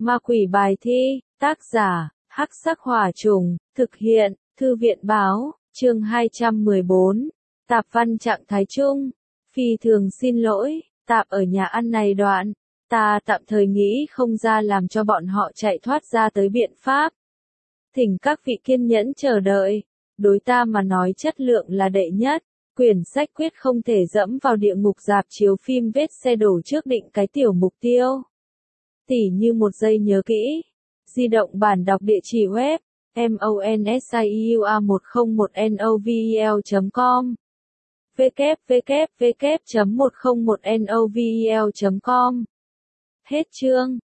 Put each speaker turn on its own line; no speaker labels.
Ma quỷ bài thi, tác giả, Hắc Sắc Hỏa Trùng, thực hiện, Thư viện báo, chương 214, tạp văn trạng thái chung. Phi thường xin lỗi, tạp ở nhà ăn này đoạn, ta tạm thời nghĩ không ra làm cho bọn họ chạy thoát ra tới biện pháp. Thỉnh các vị kiên nhẫn chờ đợi, đối ta mà nói chất lượng là đệ nhất. Quyển sách quyết không thể dẫm vào địa ngục rạp chiếu phim vết xe đổ trước định cái tiểu mục tiêu. Tỉ như một giây nhớ kỹ. Di động bản đọc địa chỉ web monsiua101novel.com www.101novel.com. Hết chương.